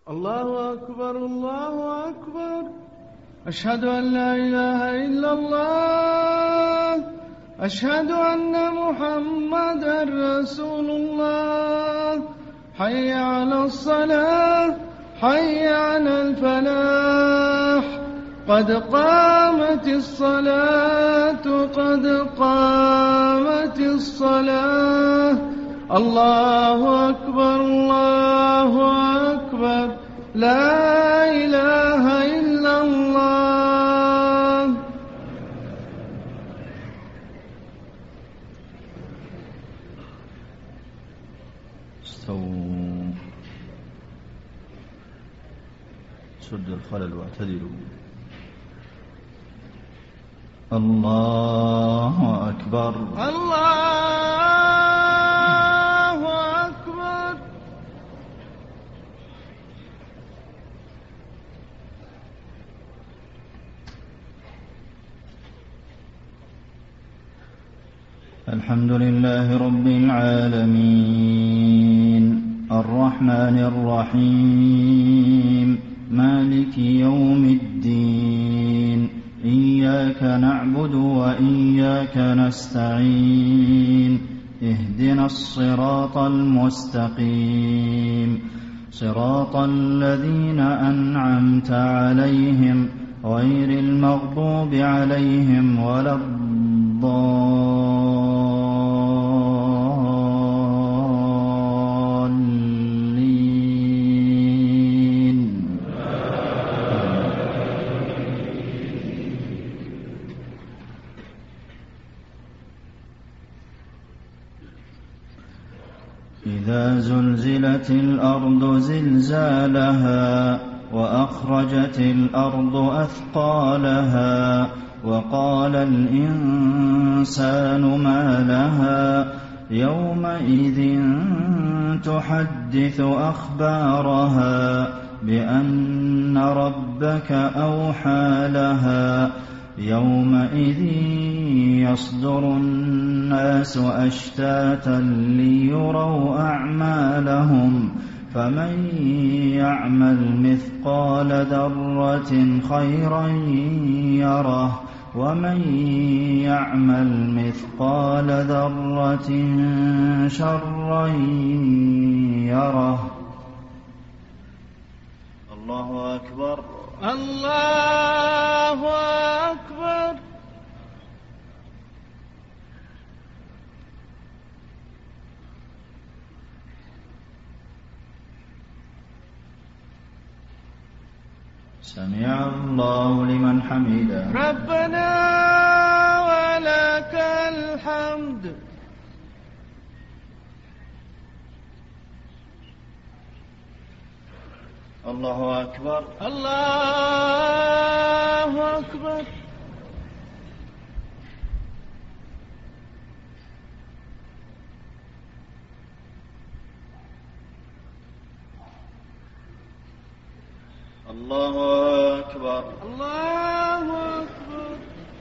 الله أكبر الله أكبر. أشهد أن لا إله إلا الله. أشهد أن محمدا رسول الله. حي على الصلاة، حي على الفلاح، قد قامت الصلاة، قد قامت الصلاة. الله أكبر الله أكبر. لا إله إلا الله. استووا، سد الخلل واعتدلوا. الله أكبر الله أكبر. الحمد لله رب العالمين، الرحمن الرحيم، مالك يوم الدين. إياك نعبد وإياك نستعين. اهدنا الصراط المستقيم، صراط الذين أنعمت عليهم غير المغضوب عليهم ولا الضالين. إذا زلزلت الأرض زلزالها وأخرجت الأرض أثقالها وقال الإنسان ما لها يومئذ تحدث أخبارها بأن ربك أوحى لها. يومئذ يصدر الناس أشتاتا ليروا أعمالهم، فمن يعمل مثقال ذرة خيرا يره، ومن يعمل مثقال ذرة شرا يره. الله أكبر الله أكبر. سمع الله لمن حمده. ربنا ولك الحمد. الله أكبر الله أكبر. الله أكبر الله أكبر.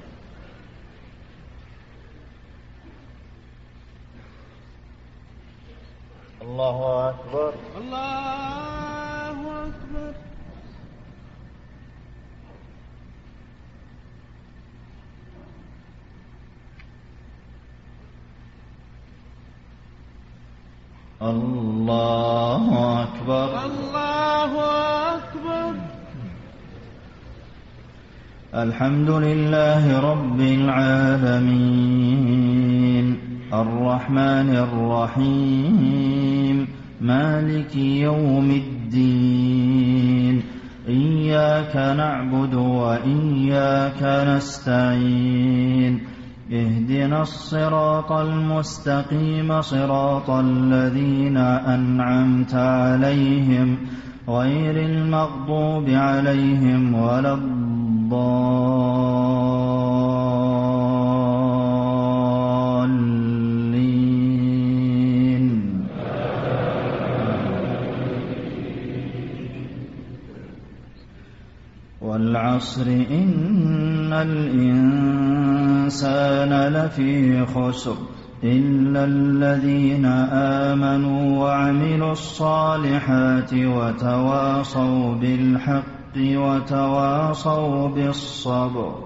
الله أكبر الله أكبر. الله أكبر الله أكبر. الحمد لله رب العالمين، الرحمن الرحيم، مالك يوم الدين. إياك نعبد وإياك نستعين. اهدنا الصراط المستقيم، صراط الذين أنعمت عليهم غير المغضوب عليهم ولا الضالين. والعصر إن الإنسان لفي خسر إلا الذين آمنوا وعملوا الصالحات وتواصوا بالحق وتواصوا بالصبر.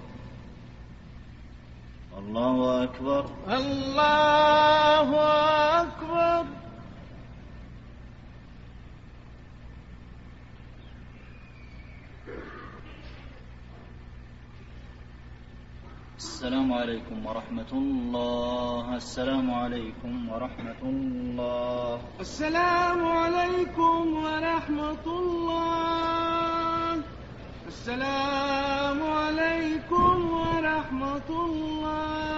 الله أكبر. الله أكبر. السلام عليكم ورحمة الله. السلام عليكم ورحمة الله. السلام عليكم ورحمة الله. السلام عليكم ورحمة الله.